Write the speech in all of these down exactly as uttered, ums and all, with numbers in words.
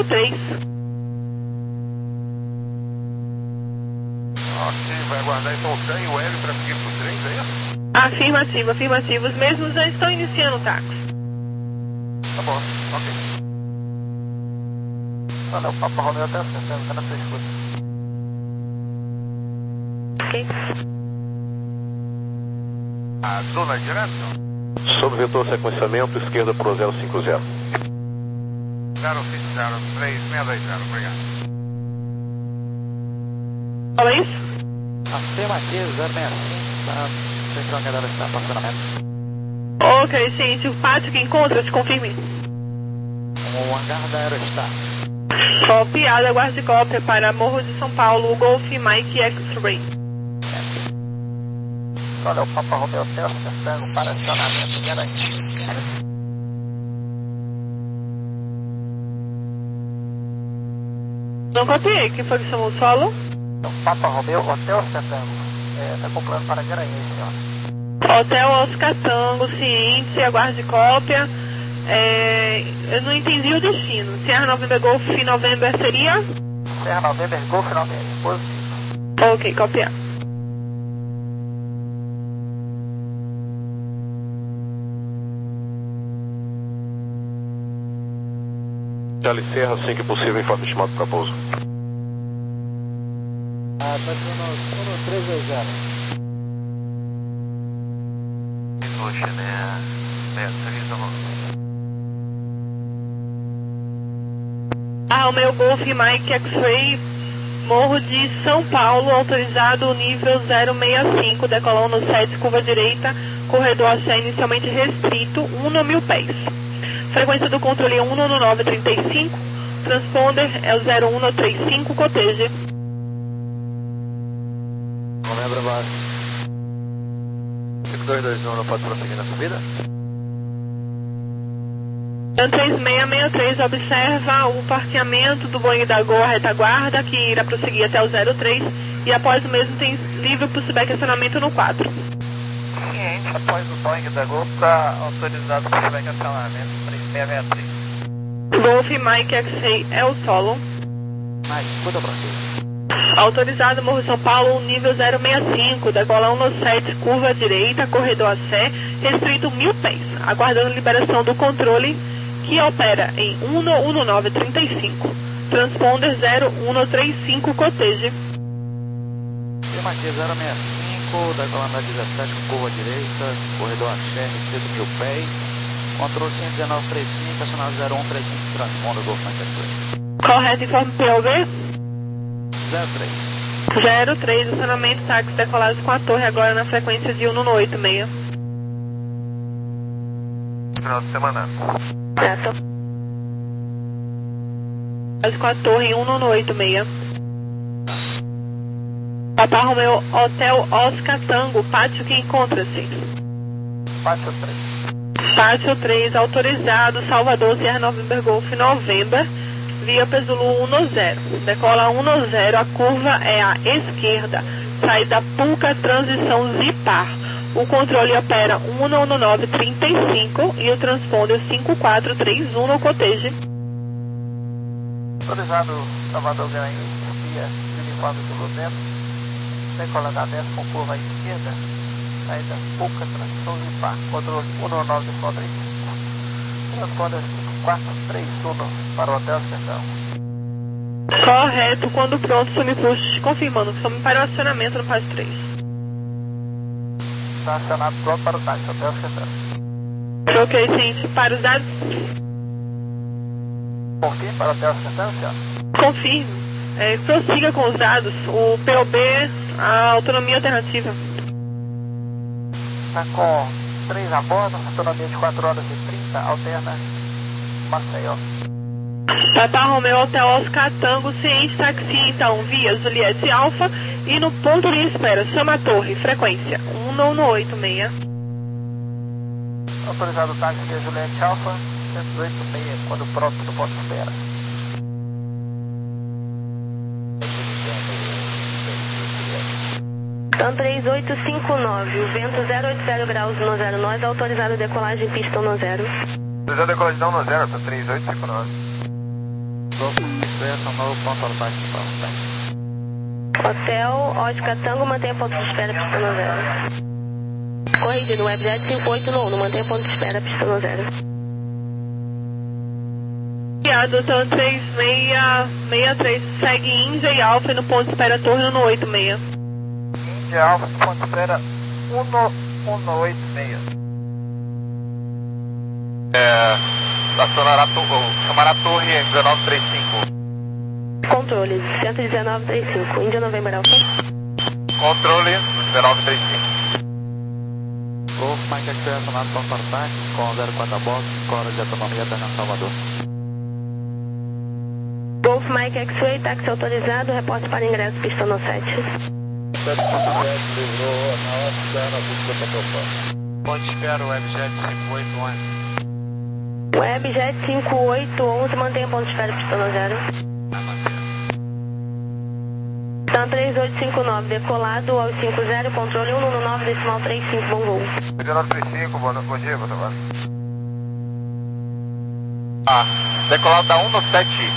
três. Ok, vai aguardar então o Sam e o L para seguir pro três, é isso? Afirmativo, afirmativo. Os mesmos já estão iniciando o táxi. Tá bom, ok. Olha, o Papa Romeo até acertando, tá na sua escuta. Ok. A dona direto? Sob vetor sequenciamento, esquerda pro zero cinco zero. zero cinco zero três seis dois zero, obrigado. Fala isso? Afirmativo, zero seis cinco, tá centrando a galera que está em estacionamento. Ok, gente, o pátio que encontra, te confirme. O hangar da Aerostar. Copiada, aguarde cópia para Morro de São Paulo, Golf Mike X-Ray. Olha, o Papa Romeo Hotel acertando para acionamento garantido. Não copiei, quem foi que chamou o solo? O Papa Romeo Hotel acertando. Está é, com plano para Garanhuns, senhor. Hotel Oscar Tango, ciente, aguarde cópia. É, eu não entendi o destino. Sierra November Golf November seria? Sierra November Golf November, positivo. Ok, copiar. Charlie Serra, assim que possível, informe estimado para pouso. Ah, tá sendo um três dois zero. Poxa, né? Beatriz, amor. Ah, o meu Golf Mike X-Ray, Morro de São Paulo, autorizado nível zero seis cinco, decolão no sete, curva direita, corredor axé inicialmente restrito, um no mil pés. Frequência do controle é um no nove trinta e cinco, transponder é o zero um no trinta e cinco, coteje. Não lembra mais. cinco dois dois um não pode prosseguir na subida? três seis seis três observa o parqueamento do Boeing da Gol, a retaguarda, que irá prosseguir até o zero três, e após o mesmo tem livre para o subestacionamento no quatro. Ciente, após o Boeing da Gol, está autorizado para o subestacionamento três seis seis três. Golf Mike X-Ray é o solo. Mas, escuta pra você. Autorizado Morro de São Paulo, nível zero seis cinco, decolão no sete, curva direita, corredor axé, restrito mil pés, aguardando liberação do controle, que opera em um no nove trinta e cinco, transponder zero um no trinta e cinco, coteje. Firma aqui zero seis cinco, decolando na dezessete, curva direita, corredor axé, restrito mil pés, controle cento e dezenove trinta e cinco, acionado zero um trinta e cinco, transponder Golf Mike. Correto, informe P O V? zero três. zero três, acionamento táxi decolados com a torre agora na frequência de um no oito seis. Final de semana. Certo. Com a torre em um no oito seis. Papa Romeo Hotel Oscar Tango, pátio que encontra-se. Pátio três. Pátio três, autorizado, Salvador, Sierra November Golf November, via Pesulu um no zero. Decola um no zero, a curva é à esquerda, saída Pulca, transição Zipar. O controle opera um no nove trinta e cinco e o transponder cinco quatro três um no coteje. Autorizado Salvador Garanhuns, via uniforme do Ludento, decola da dez com curva à esquerda, saída Pulca, transição Zipar. Controle um no nove trinta e cinco. Transponder cinco quatro três um para o Hotel Sertão. Correto, quando pronto, some push, confirmando que some para o acionamento no pátio três. Está acionado pronto para o táxi, Hotel Sertão. Ok, gente, para os dados, Confirme para o Hotel Sertão, senhor? confirme. É, prossiga com os dados, o P O B, a autonomia alternativa. Está com três a bordo, autonomia de quatro horas e trinta, alterna Maceió. Papa Romeo Hotel Oscar Tango, ciente taxi, então, via Juliette Alfa e no ponto de espera, chama a torre, frequência um no oito seis. Autorizado o táxi via Juliette Alfa, cento e oito seis, quando pronto do ponto de espera. Então três oito cinco nove, o vento zero oito zero graus no zero nós, autorizado a decolagem pistão no zero. Autorizado a decolagem no zero, tá três oito cinco nove. Golf Express, novo ponto ao ataque para o site. Hotel Oscar Tango, mantenha ponto de espera, pista no zero. Corrigido, Webjet cinco oito no uno, mantenha ponto de espera, pista no zero. Adoção três seis seis três, segue Índia e Alfa no ponto de espera Torno no oito seis. Índia Alfa no ponto de espera um um oito seis. É, acionar a to chamar a torre dezenove trinta e cinco. Controle, cento e dezenove trinta e cinco, Índia November Alfa. Controle dezenove trinta e cinco. Golf Mike Express, acionado ponto para ataque, com zero quatro a bordo, hora de autonomia até Salvador. Golf Mike X-Ray, táxi autorizado, reporte para ingresso, pista no sete. Ponte espera, Webjet cinco oito onze. Webjet cinco oito onze, mantenha ponto de espera, pista no zero. Então três oito cinco nove, decolado aos cinco zero, controle um um nove, decimal três cinco, bom voo. dezenove trinta e cinco, bom, bom dia, boa tarde. Ah, decolado da um no sete.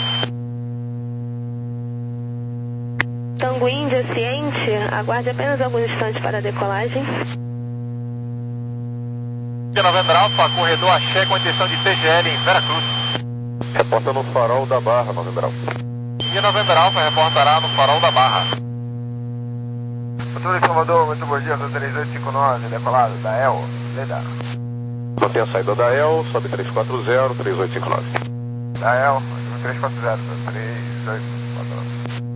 Tango Índia, ciente, aguarde apenas alguns instantes para a decolagem. Índia November Alfa, corredor Axé com intenção de T G L em Veracruz. Reporta no farol da Barra, November Alfa. Índia November Alfa reportará no farol da Barra. Controle Salvador, muito bom dia, três oito cinco nove, decolado da E L, Leda. Mantém a saída da E L, sobe três quatro zero, três oito cinco nove. Da E L, três quatro zero, três oito quatro nove.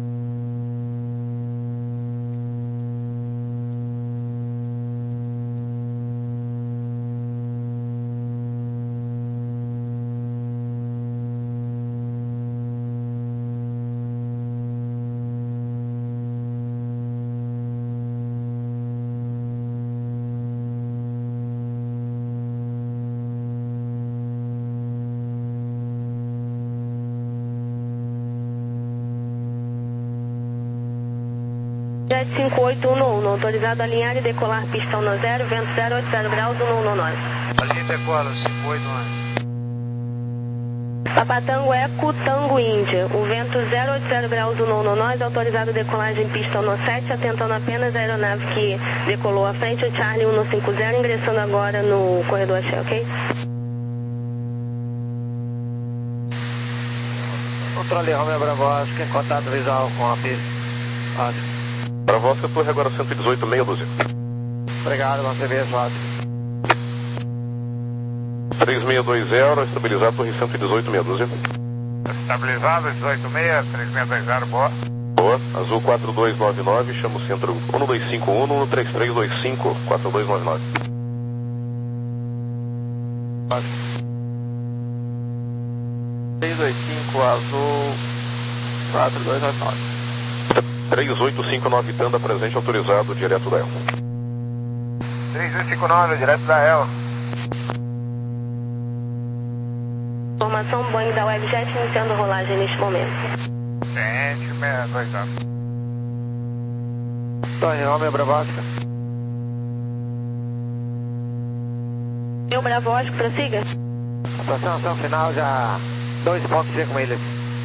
Jet cinco oito um um, autorizado a alinhar e decolar pistão no zero, vento zero oito zero graus, um um nove. Alinha e decola, cinco oito onze. Papatango Eco, Tango Índia, o vento zero oito zero graus, um um nove, autorizado a decolagem pistão no sete, atentando apenas a aeronave que decolou à frente, o Charlie um cinco zero, ingressando agora no corredor Axé, ok? Controle Romeo Bravo Oscar, em contato visual com a pista. Bravo Oscar, torre agora cento e dezoito, meia dúzia. Obrigado, bom serviço, ótimo. três seis dois zero, estabilizar torre cento e dezoito, meia dúzia. Estabilizado, dezoito seis, três seis dois zero, boa. Boa, azul quatro dois nove nove, chama o centro um dois cinco um, um três três dois cinco, quatro dois nove nove. seis dois cinco, azul quatro dois nove nove. três oito cinco nove, Tanda presente, autorizado, direto da E L. três oito cinco nove, direto da E L. Informação Boeing da Webjet iniciando rolagem neste momento. Ciente, seis dois zero. Torre Romeo Bravo Oscar. Meu Bravo Oscar, prossiga. Aproximação final já dois ponto cinco milhas.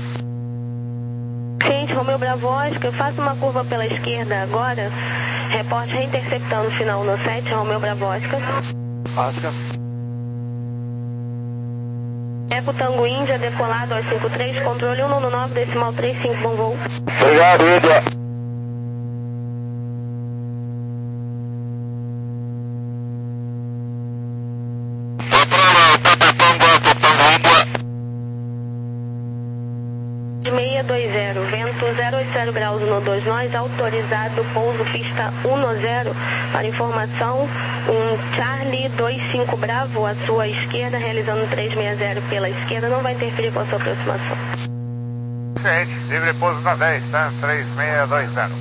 Ciente, Romeu Bravo Oscar, faça uma curva pela esquerda agora. Reporte reinterceptando final no sete, Romeu Bravo Oscar. Oscar. Eco Tango Índia, decolado aos cinco três, controle um um nove, decimal três cinco, bom voo. Obrigado, Índia. seis dois zero, vento zero oito zero graus no dois nós, autorizado pouso pista um no zero. Para informação, um Charlie dois cinco Bravo à sua esquerda, realizando três seis zero pela esquerda, não vai interferir com a sua aproximação. Ciente, livre pouso na dez, tá? três seis dois zero.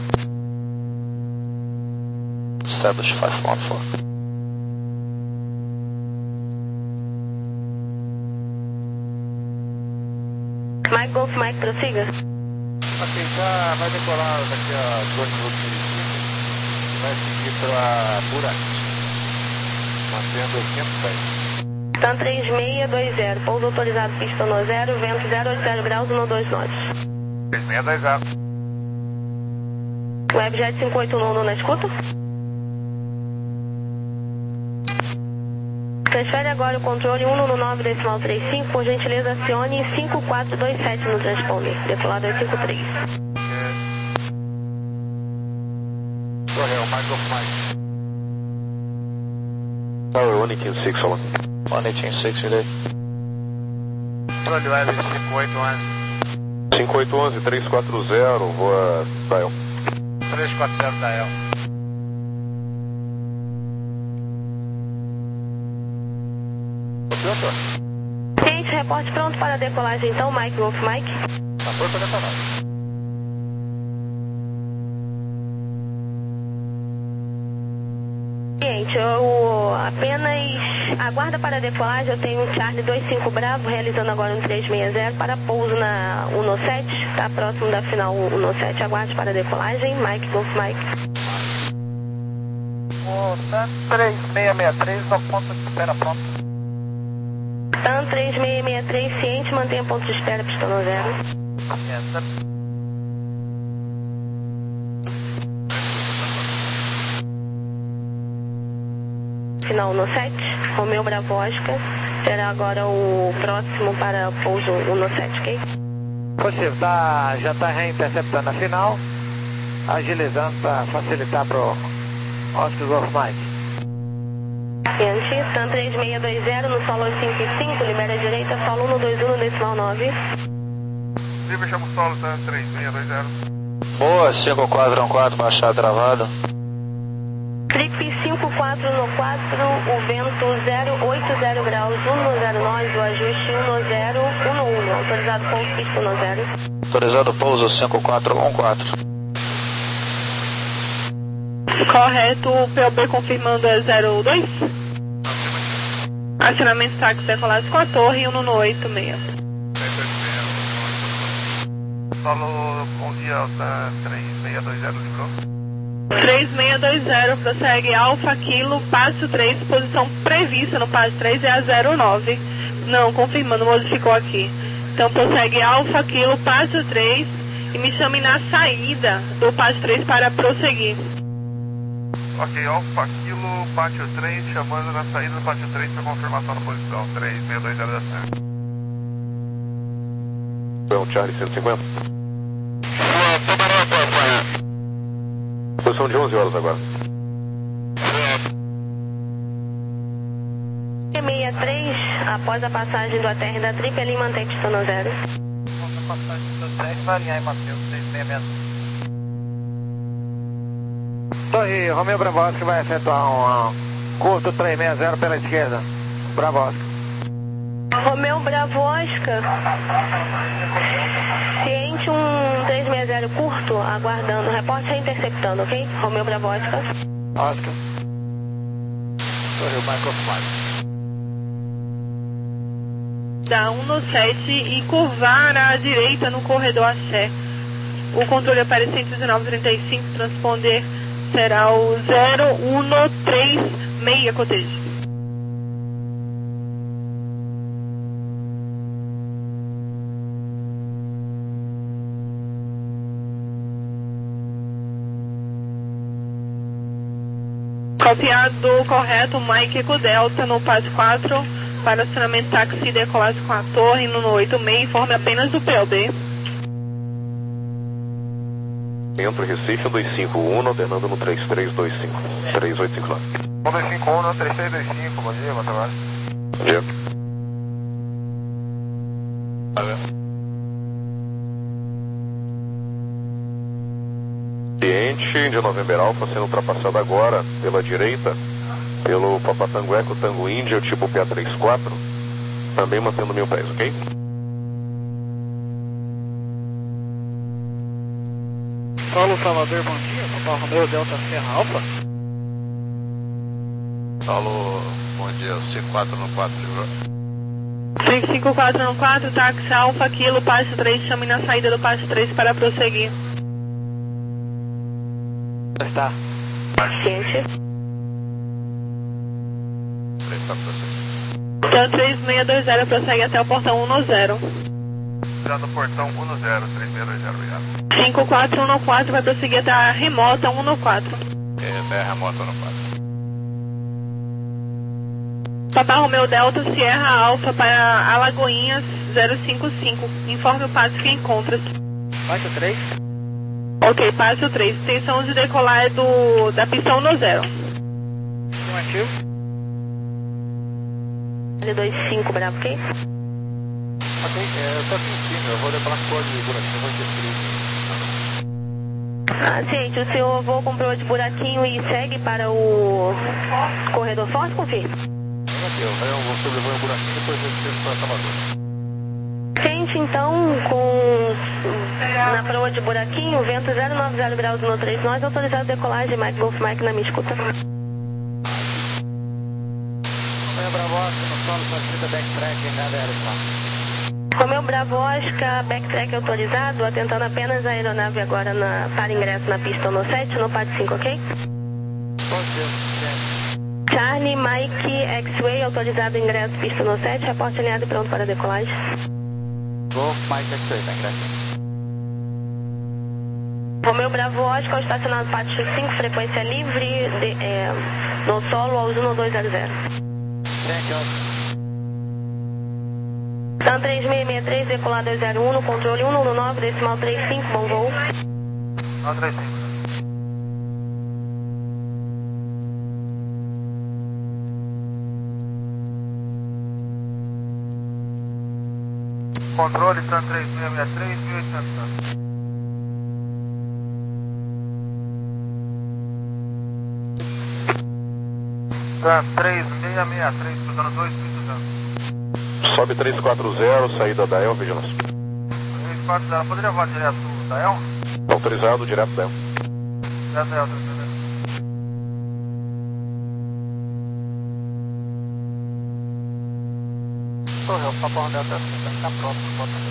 Establish cinco um quatro. Mike Golf, Mike, prossiga. Ok, já vai decolar daqui a dois minutos e cinco. Vai seguir pela Burac, mantendo quinhentos e dez. TAM três seis dois zero, pouso autorizado pista no zero, vento zero oito zero graus, um dois nove. três seis dois zero. Webjet cinco oito um na escuta. Transfere agora o controle um nove nove decimal trinta e cinco, por gentileza acione cinco quatro dois sete no transponder, decolado oito cinco três. Correu, mais off mais. Tower one eighteen six, one. one eighteen six, ele. Controle web cinco oito um um. cinco oito um um, três quatro zero, voa Dial. três quatro zero Dial. Gente, reporte pronto para a decolagem então, Mike Wolf Mike. Tá pronto para decolar. Gente, eu apenas aguarda para a decolagem, eu tenho um Charlie dois cinco Bravo, realizando agora um três seis zero para pouso na um sete, está próximo da final um sete, aguarde para a decolagem, Mike Wolf Mike. O TAM três seis seis três, ao ponto de espera pronto. TAM três seis seis três, ciente, mantenha ponto de espera, pista no zero. É, Final no sete, Romeu Bravo Oscar, será agora o próximo para pouso um sete, ok? Positivo, tá, já está reinterceptando a final, agilizando para facilitar para o Oscar Golf Mike. Ciente, TAM três seis dois zero no solo cinco cinco, libera a direita, solo um dois um decimal nove. Livre, chama o solo, TAM três seis dois zero. Boa, cinco quatro um quatro, baixar travado. Trip cinco quatro no quatro, o vento zero oito zero graus, um no zero nove, o ajuste um no zero, um no um, autorizado pouso pista no zero. Autorizado pouso cinco quatro um quatro. Correto, o P O B confirmando é zero dois. Acionamento táxi decolado com a torre um no oito seis. Solo, bom dia, TAM três seis dois zero, livrou. três seis dois zero, prossegue Alfa Kilo, passo três, posição prevista no passo três é a zero nove. Não, confirmando, modificou aqui. Então prossegue Alfa Kilo, passo três e me chame na saída do passo três para prosseguir. Ok, Alfa Kilo, pátio três, chamando na saída do pátio três para confirmação da posição. três seis dois zero da certo. É um Charlie cento e cinquenta. Posição de onze horas agora. sessenta e três, após a passagem do A T R da Trip, ele mantém pista no zero. Após a passagem do trem, vai alinhar em Mateus três seis seis. Torre Romeu Bravo Oscar vai efetuar um curto três seis zero pela esquerda. Bravo Oscar. Romeu Bravo Oscar, ciente um três seis zero curto, aguardando, repórter interceptando, ok? Romeu Bravo Oscar. Oscar. Torre Michael Smart. Da um no sete e curvar à direita no corredor Axé. O controle é cento e dezenove trinta e cinco, transponder será o zero um três seis, cotejo. Copiado correto, Mike Eco Delta no passo quatro, para acionamento táxi decolagem com a torre no oito seis, informe apenas do P O B. Centro Recife um dois cinco um, alternando no três três dois cinco, três oito cinco nove. um dois cinco um, três seis dois cinco, bom dia, boa tarde. Bom dia. Cliente de November Alpha sendo ultrapassado agora pela direita pelo Papa Tango Eco, Tango Índia, tipo P A trinta e quatro, também mantendo mil pés, ok? Paulo Salvador, bom dia. Papa Romeu Delta Serra Alfa. Paulo, bom dia, cinco quatro no quatro, livrou. cinco cinco quatro no quatro, táxi Alfa Kilo, passo três, chame na saída do passo três para prosseguir. Está. Ciente. três para prosseguir. Então três seis dois zero prossegue até o portão um zero. Já no portão um zero, três seis dois zero, obrigado. cinco quatro um quatro vai prosseguir até a remota um quatro. É, até a remota um quatro. Papa Romeu Delta Sierra Alfa para Alagoinhas zero cinco cinco. Informe o passo que encontra-se. Passo três. Ok, passo três. Intenção de decolar é do, da pista um zero. Afirmativo. dois cinco, Bravo, ok? Ok, é, eu tô aqui em cima, eu vou decolar com cor de buraquinho, eu vou interferir. Ah, gente, o senhor voa com proa de buraquinho e segue para o corredor forte, confirme? Aqui, eu vou sobrevoar um buraquinho e depois eu desço para Salvador. Gente, então, com na proa de buraquinho, vento zero nove zero graus no três nós, autorizado decolagem, Mike Golf Mike na minha escuta. Romeu Bravo Oscar no solo, facilita backtrack em nada aeroporto. Romeu Bravo Oscar, backtrack autorizado, atentando apenas a aeronave agora na, para ingresso na pista no sete, no pad cinco, ok? Pode ser. Charlie, Mike, X-Way, autorizado ingresso pista no sete, reporte alinhado e pronto para decolagem. Golf Mike X-Ray, tá ingresso. Romeu Bravo Oscar, estacionado pátio cinco, frequência livre, de, é, no solo aos um dois zero zero. Thank you. Tan três seis seis três, decolar dois zero um, no controle um um nove, decimal três cinco, bom voo. um três cinco. Controle Tan três seis seis três, mil e oitocentos. Tan três seis seis três, cruzando dois mil e duzentos. Sobe três quatro zero, saída da El, vigilância. três quatro zero, poderia voar direto da El? Autorizado, direto da El. Direto da El, beleza. Correu, Papa Romeu Delta tá pronto pro botão.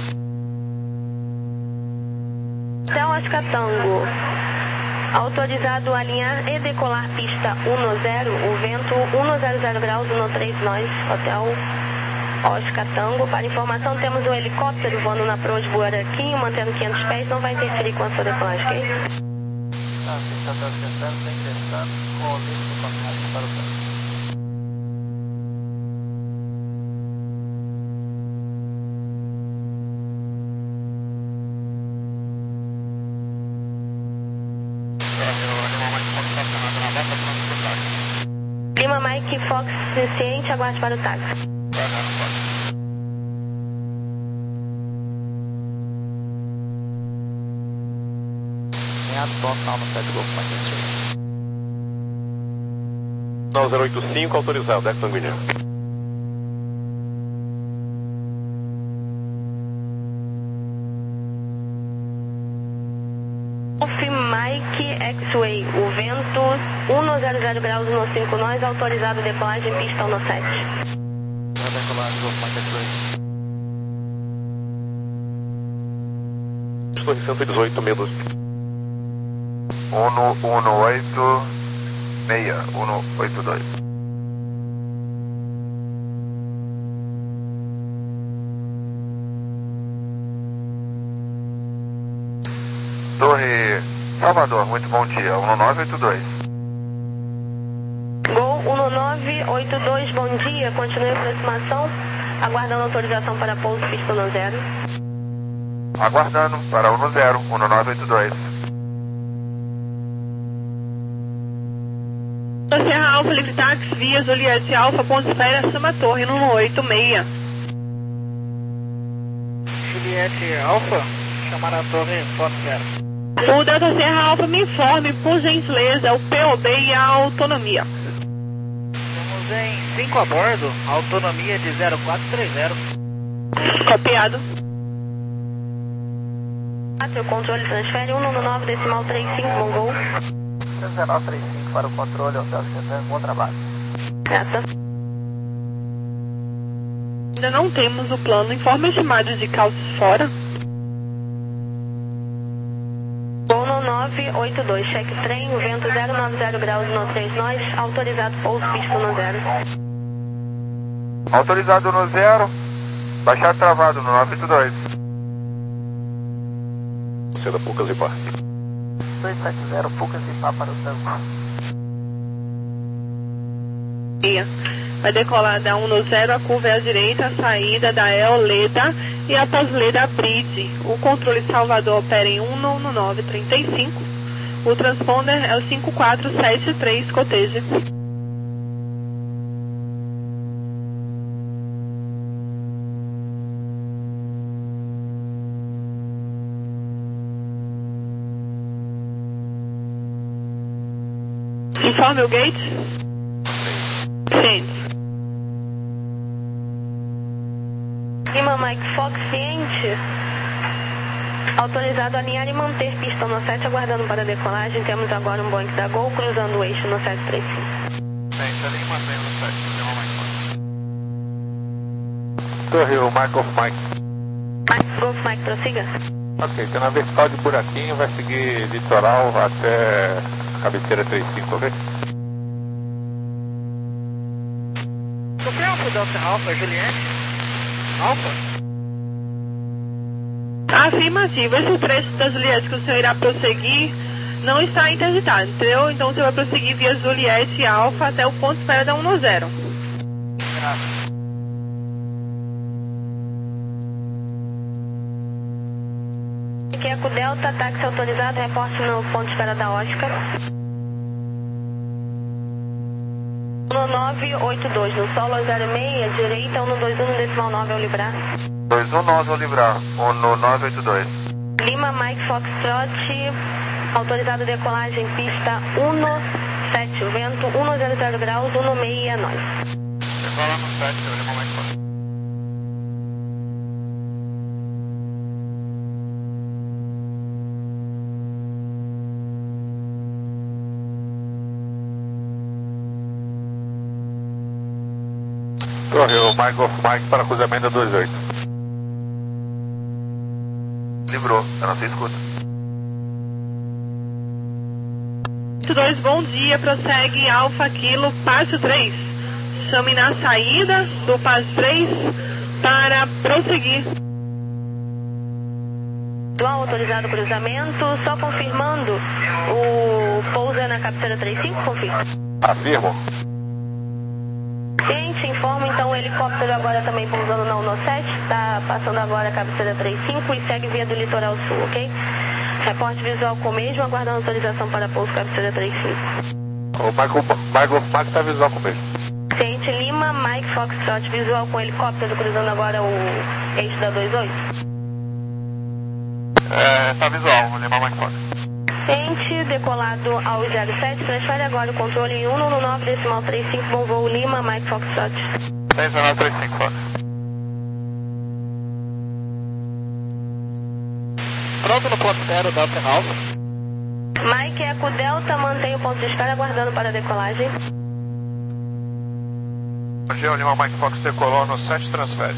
Hotel Oscar Tango, autorizado a alinhar e decolar pista um zero, o vento um zero zero graus no três nós, Hotel Oscar Tango. Para informação, temos um helicóptero voando na proa de buraquinho, mantendo quinhentos pés, não vai interferir com a sua decolagem, ok? Tá, você está tentando, está ingressando com o livro do contato para o campo. Lima Mike Fox ciente, aguarde para o táxi. Alinhado, pronto, calma, sete Golf Mike X-Ray. Não, zero oito cinco, autorizado, deck sanguíneo. Mike X-Way, o vento um zero zero graus no cinco nós, autorizado decolagem pista no sete. Já decolagem, Golf Mike X-Ray. Estou em cento e dezoito, meia doze. um um oito seis, um oito dois. Torre Salvador, muito bom dia, um nove oito dois. Gol um nove oito dois, bom dia, continue a aproximação, aguardando autorização para pouso pista no zero. Aguardando para um zero, um nove oito dois. Serra Alfa, Livre Táxi, via Juliette Alfa, Ponte Espera, Sama Torre, no um oito seis. Juliette Alfa, chamar a torre Fox zero. O Delta Serra Alfa, me informe, por gentileza, o P O B e a autonomia. Estamos em cinco a bordo, autonomia de zero quatro três zero. Copiado. O controle transfere um nove decimal três cinco, bom voo. três nove três cinco para o controle, Hotel Central, bom trabalho. Essa. Ainda não temos o plano, informe estimado de calços fora. Gol no nove oito dois, cheque trem, vento zero nove zero graus no três nós, autorizado pouso pista no zero. Autorizado no zero, baixar travado no nove oito dois. Seda Pucas e Pá. dois sete zero, Pucas e Pá para o tango. Vai decolar da um no zero, a curva é à direita, a saída da E O Leda e após Leda Bridge. O controle Salvador opera em um no nove trinta e cinco. O transponder é o cinco quatro sete três, coteje. Informe o gate. Ciente. Lima Mike Fox, ciente. Autorizado a alinhar e manter pista no sete, aguardando para a decolagem. Temos agora um Boeing da Gol cruzando o eixo no sete três cinco. Ciente, alinha e mantém no sete, Lima Mike Fox. Torre, o Mike of Mike. Mike Golf, Mike, prossiga. Ok, tá na vertical de buraquinho, vai seguir litoral até cabeceira trinta e cinco, ok? Qualquer Alfa Delta Alfa, Juliette? Alfa? Afirmativo. Esse trecho da Juliette que o senhor irá prosseguir não está interditado, entendeu? Então você vai prosseguir via Juliette Alfa até o ponto de espera da um no zero. Graças. Queco Delta, táxi autorizado, reporte no ponto de espera da Oscar. um nove oito dois, no solo zero seis, direita, um dois um no decimal nove ao librar. dois um nove ao librar, um no nove oito dois. Lima Mike Foxtrot, autorizado decolagem, pista um sete, vento um zero zero graus, um seis é nós. Decola no sete, Lima Mike Fox. Torre, o Mike of Mike para cruzamento dois oito. Livrou, eu não sei escuta. dois, bom dia, prossegue Alfa Kilo, passo três. Chame na saída do passo três para prosseguir. Dual autorizado cruzamento, só confirmando o pouso é na cabeceira trinta e cinco, confirma. Afirmo. Gente, informa então o helicóptero agora também pousando na um no sete, está passando agora a cabeceira trinta e cinco e segue via do litoral sul, ok? Reporte visual com o mesmo, aguardando autorização para pouso cabeceira trinta e cinco. O Mike of Mike, of Mike tá visual com o mesmo. Ciente Lima, Mike Foxtrot, visual com o helicóptero cruzando agora o eixo da vinte e oito. É, tá visual, Lima Mike Fox. Ciente, decolado ao zero sete, transfere agora o controle em um no nove decimal trinta e cinco, bom voo Lima, Mike Foxtrot. seis nove três cinco, Fox. Pronto no ponto zero, Delta Alfa. Mike Eco Delta, mantém o ponto de espera aguardando para a decolagem. Hoje o Lima Mike Fox decolou no sete, transfere.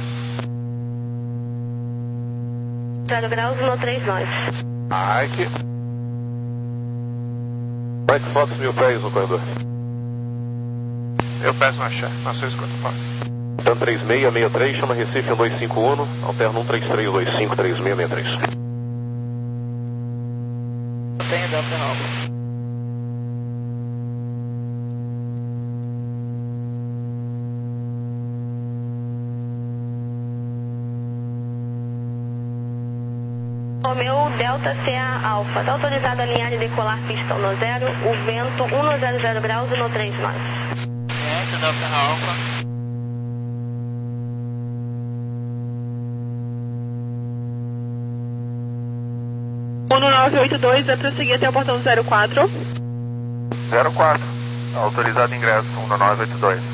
zero graus no três nove. Mike. Mike Fox, mil pés no corredor. Eu peço na chefe, na sua escuta, Fox. TAM três seis seis três, chama Recife um dois cinco um, alterna um três três dois cinco três seis seis três. Tem Delta Alfa. Romeu Delta C A Alfa, está autorizado a alinhar e decolar pista um no zero, o vento um no zero zero graus e no três nove. Ciente, Delta Alfa. um no nove oito dois, vai prosseguir até o portão zero quatro. zero quatro, autorizado ingresso, um no nove oito dois.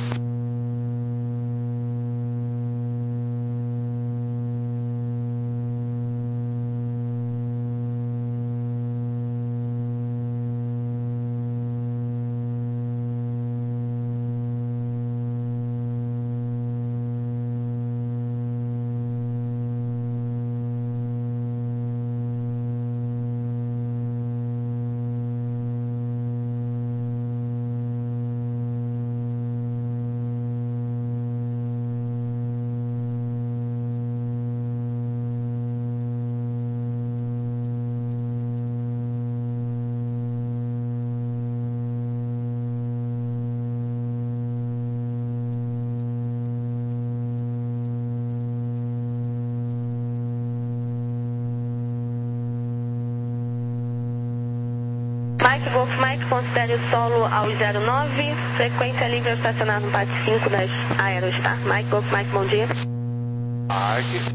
Mike Golf Mike, considere o solo aos zero nove, frequência livre estacionado no pátio cinco das Aerostar. Mike Golf Mike, bom dia. Mike.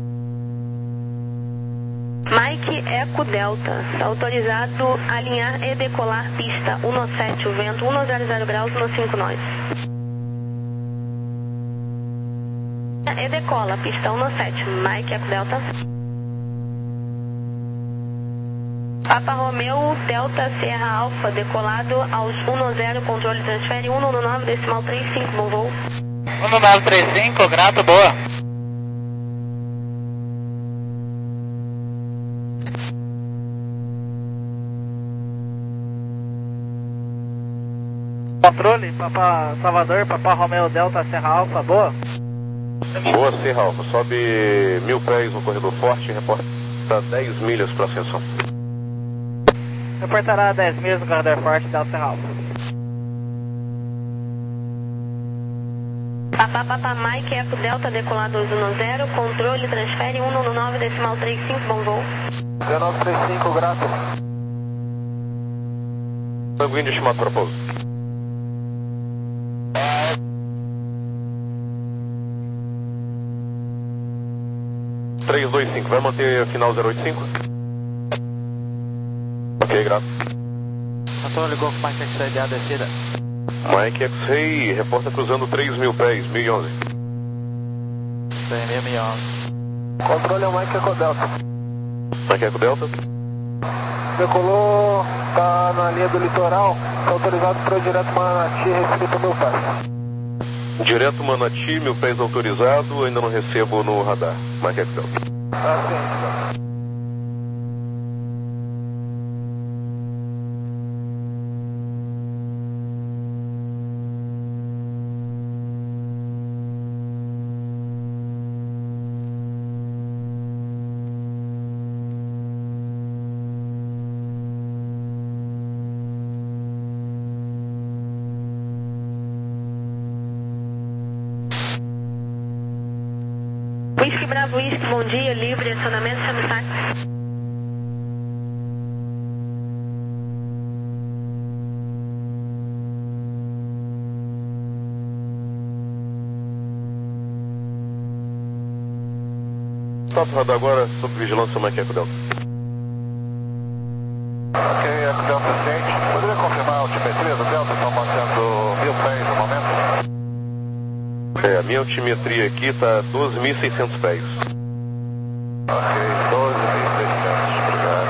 Mike Eco Delta, está autorizado a alinhar e decolar pista um sete, o vento cento graus no cinco nós. E decola, pista um sete, Mike Eco Delta. Papa Romeo Delta Sierra Alpha, decolado aos dez, controle transfere um nove decimal trinta e cinco, bom voo. um nove três cinco, grato, boa. Controle, Papa Salvador, Papa Romeo Delta Serra Alfa, boa. Boa, Serra Alfa, sobe mil pés no corredor forte e reporta dez milhas para ascensão. Reportará dez milhas no corredor forte, Delta Serra Alfa. Papa Papa Mike Eco Delta, decolado aos dez, controle transfere um nove decimal trinta e cinco, bom voo. zero nove três cinco, grato. Sanguíneo estimado para pouso. três dois cinco, vai manter final zero oito cinco? Ok, grato. Controle Golf Mike X-Ray de A descida. Mike X-Ray, reporta cruzando três mil pés, mil e onze. três mil, mil e onze. Controle é o Mike Eco Delta. Mike Eco Delta. Decolou, tá na linha do litoral, tá autorizado para o direto Manati, Recife Mil Pés. Direto Manati, mil pés autorizado, ainda não recebo no radar. Mike Eco Delta. Ah, sim. Whisky Bravo Whisky, bom dia, livre, acionamento, chame o táxi. Stop radar agora, sob vigilância Mike Eco Delta. Ok, Eco Delta ciente. Poderia confirmar a altimetria do Delta? Estão mantendo mil pés no momento? É, a minha altimetria aqui está doze mil e seiscentos pés. Ok, doze mil e seiscentos,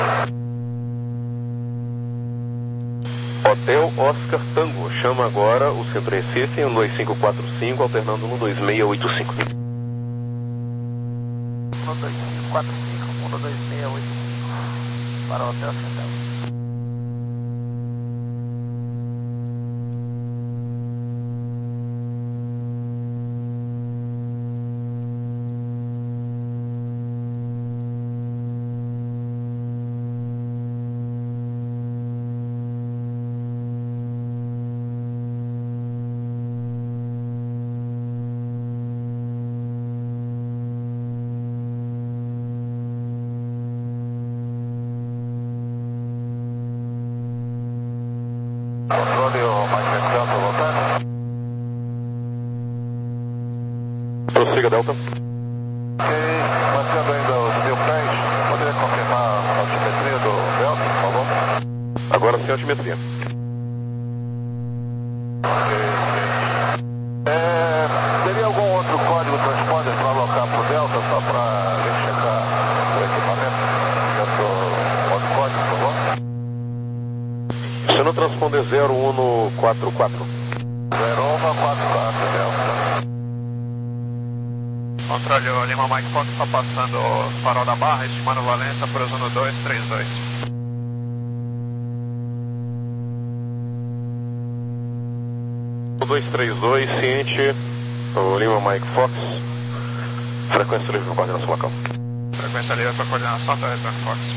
obrigado. Hotel Oscar Tango, chama agora o Centro Recife, um dois cinco quatro cinco, alternando no dois seis oito cinco. um dois cinco quatro cinco, um dois seis oito cinco, para o Hotel Central. Controle o Mike Eco Delta voltando. Prossiga, Delta. Ok, mantendo ainda os mil pés, poderia confirmar a altimetria do Delta, por favor? Agora sem altimetria. Ok, ok. É, teria algum outro código transponder para alocar para o Delta, só para a gente checar o equipamento? Eu outro código, por favor? Sendo transponder zero um quatro quatro. zero um quatro quatro, Delta. Controle, o Lima Mike Fox está passando o farol da Barra, estimando Valença para o zona dois três dois. dois três dois, ciente, o Lima Mike Fox, frequência livre para coordenação local. Frequência livre para coordenação, tá, Fox.